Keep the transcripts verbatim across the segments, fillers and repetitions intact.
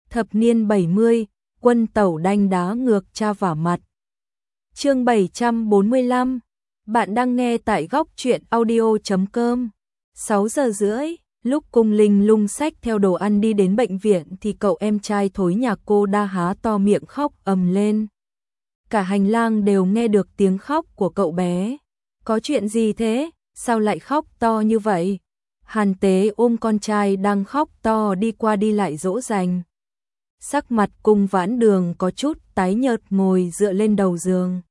Thập niên bảy mươi, quân tẩu đanh đá ngược cha vả mặt. Chương bảy trăm bốn mươi lăm. Bạn đang nghe tại góc truyện audio chấm com. sáu giờ rưỡi, lúc Cung Linh Lung xách theo đồ ăn đi đến bệnh viện thì cậu em trai thối nhà cô đã há to miệng khóc ầm lên. Cả hành lang đều nghe được tiếng khóc của cậu bé. Có chuyện gì thế? Sao lại khóc to như vậy? Hàn Tế ôm con trai đang khóc to đi qua đi lại dỗ dành. Sắc mặt Cung Vãn Đường có chút tái nhợt ngồi dựa lên đầu giường.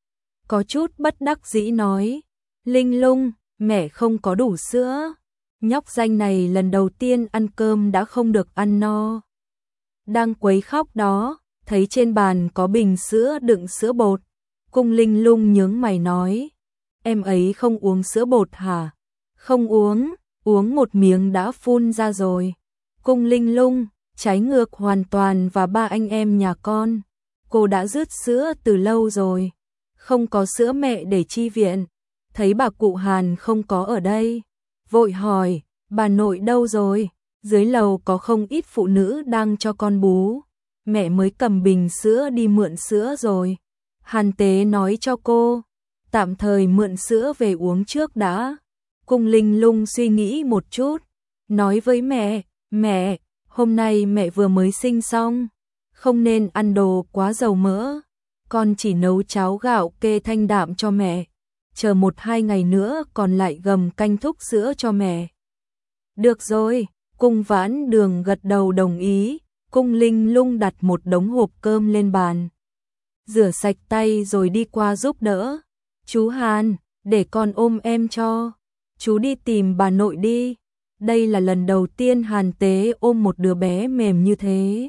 Có chút bất đắc dĩ nói, Linh Lung, mẹ không có đủ sữa. Nhóc danh này lần đầu tiên ăn cơm đã không được ăn no. Đang quấy khóc đó, thấy trên bàn có bình sữa đựng sữa bột. Cung Linh Lung nhướng mày nói, em ấy không uống sữa bột hả? Không uống, uống một miếng đã phun ra rồi. Cung Linh Lung, trái ngược hoàn toàn và ba anh em nhà con. Cô đã rứt sữa từ lâu rồi. Không có sữa mẹ để chi viện. Thấy bà cụ Hàn không có ở đây. Vội hỏi, bà nội đâu rồi? Dưới lầu có không ít phụ nữ đang cho con bú. Mẹ mới cầm bình sữa đi mượn sữa rồi. Hàn Tế nói cho cô, tạm thời mượn sữa về uống trước đã. Cung Linh Lung suy nghĩ một chút, nói với mẹ, mẹ, hôm nay mẹ vừa mới sinh xong, không nên ăn đồ quá dầu mỡ. Con chỉ nấu cháo gạo kê thanh đạm cho mẹ, chờ một hai ngày nữa còn lại gầm canh thúc sữa cho mẹ. Được rồi, Cung Vãn Đường gật đầu đồng ý. Cung Linh Lung đặt một đống hộp cơm lên bàn, rửa sạch tay rồi đi qua giúp đỡ. Chú Hàn, để con ôm em cho. Chú đi tìm bà nội đi. Đây là lần đầu tiên Hàn Tế ôm một đứa bé mềm như thế.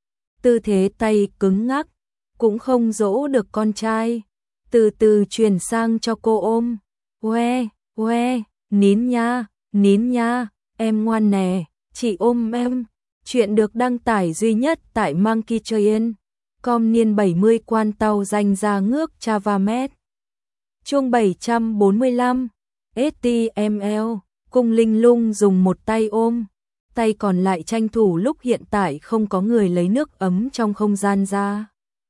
Tư thế tay cứng ngắc, cũng không dỗ được con trai. Từ từ chuyển sang cho cô ôm. Uê, uê, nín nha, nín nha, em ngoan nè, chị ôm em. Chuyện được đăng tải duy nhất tại Monkey Train. Com niên bảy mươi quan tàu danh ra ngước Chavamet. Chương bảy trăm bốn mươi lăm. ét tê em lờ. Cung Linh Lung dùng một tay ôm, tay còn lại tranh thủ lúc hiện tại không có người lấy nước ấm trong không gian ra.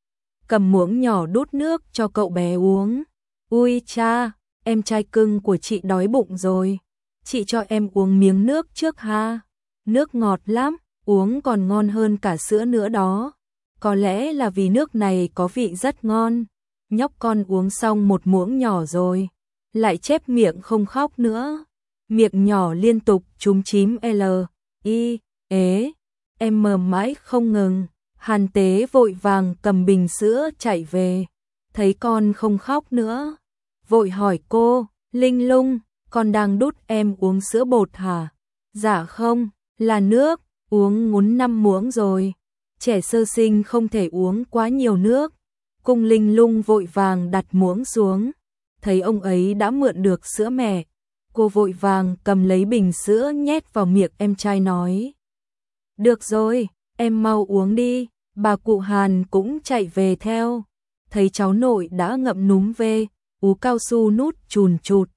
Cầm muỗng nhỏ đút nước cho cậu bé uống. Ui cha, em trai cưng của chị đói bụng rồi. Chị cho em uống miếng nước trước ha. Nước ngọt lắm, uống còn ngon hơn cả sữa nữa đó. Có lẽ là vì nước này có vị rất ngon. Nhóc con uống xong một muỗng nhỏ rồi, lại chép miệng không khóc nữa. Miệng nhỏ liên tục chúm chím L, I, ế, em mờ mãi không ngừng. Hàn Tế vội vàng cầm bình sữa chạy về, thấy con không khóc nữa. Vội hỏi cô, Linh Lung, con đang đút em uống sữa bột hả? Dạ không, là nước, uống ngún năm muỗng rồi. Trẻ sơ sinh không thể uống quá nhiều nước. Cung Linh Lung vội vàng đặt muỗng xuống, thấy ông ấy đã mượn được sữa mẹ. Cô vội vàng cầm lấy bình sữa nhét vào miệng em trai nói. Được rồi, em mau uống đi. Bà cụ Hàn cũng chạy về theo. Thấy cháu nội đã ngậm núm về, ú cao su nút chùn chụt.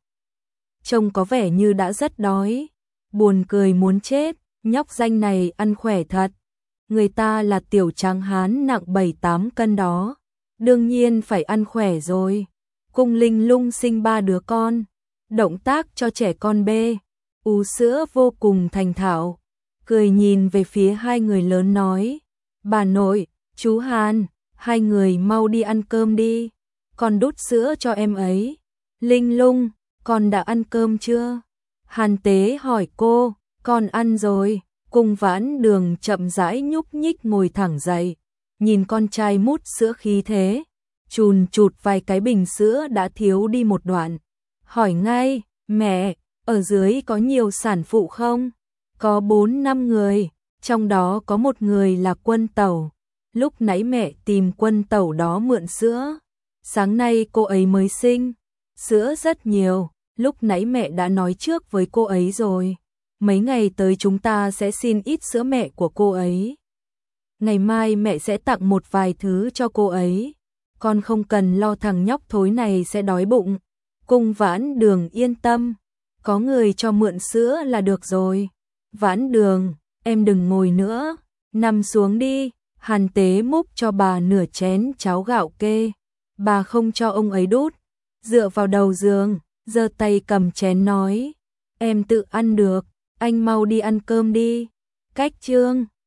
Trông có vẻ như đã rất đói. Buồn cười muốn chết, nhóc danh này ăn khỏe thật. Người ta là tiểu tráng hán nặng bảy tám cân đó. Đương nhiên phải ăn khỏe rồi. Cung Linh Lung sinh ba đứa con. Động tác cho trẻ con bê, ú sữa vô cùng thành thạo. Cười nhìn về phía hai người lớn nói, bà nội, chú Hàn, hai người mau đi ăn cơm đi. Con đút sữa cho em ấy. Linh Lung, con đã ăn cơm chưa? Hàn Tế hỏi cô, con ăn rồi. Cung Vãn Đường chậm rãi nhúc nhích ngồi thẳng dậy, nhìn con trai mút sữa khí thế, chùn chụt vài cái bình sữa đã thiếu đi một đoạn. Hỏi ngay, mẹ, ở dưới có nhiều sản phụ không? Có bốn năm người, trong đó có một người là Quân Tẩu. Lúc nãy mẹ tìm Quân Tẩu đó mượn sữa. Sáng nay cô ấy mới sinh, sữa rất nhiều, lúc nãy mẹ đã nói trước với cô ấy rồi. Mấy ngày tới chúng ta sẽ xin ít sữa mẹ của cô ấy. Ngày mai mẹ sẽ tặng một vài thứ cho cô ấy. Con không cần lo thằng nhóc thối này sẽ đói bụng. Cung Vãn Đường yên tâm, có người cho mượn sữa là được rồi. Vãn Đường, em đừng ngồi nữa, Nằm xuống đi, Hàn Tế múc cho bà nửa chén cháo gạo kê. Bà không cho ông ấy đút, dựa vào đầu giường, giơ tay cầm chén nói, em tự ăn được, anh mau đi ăn cơm đi. Cách chương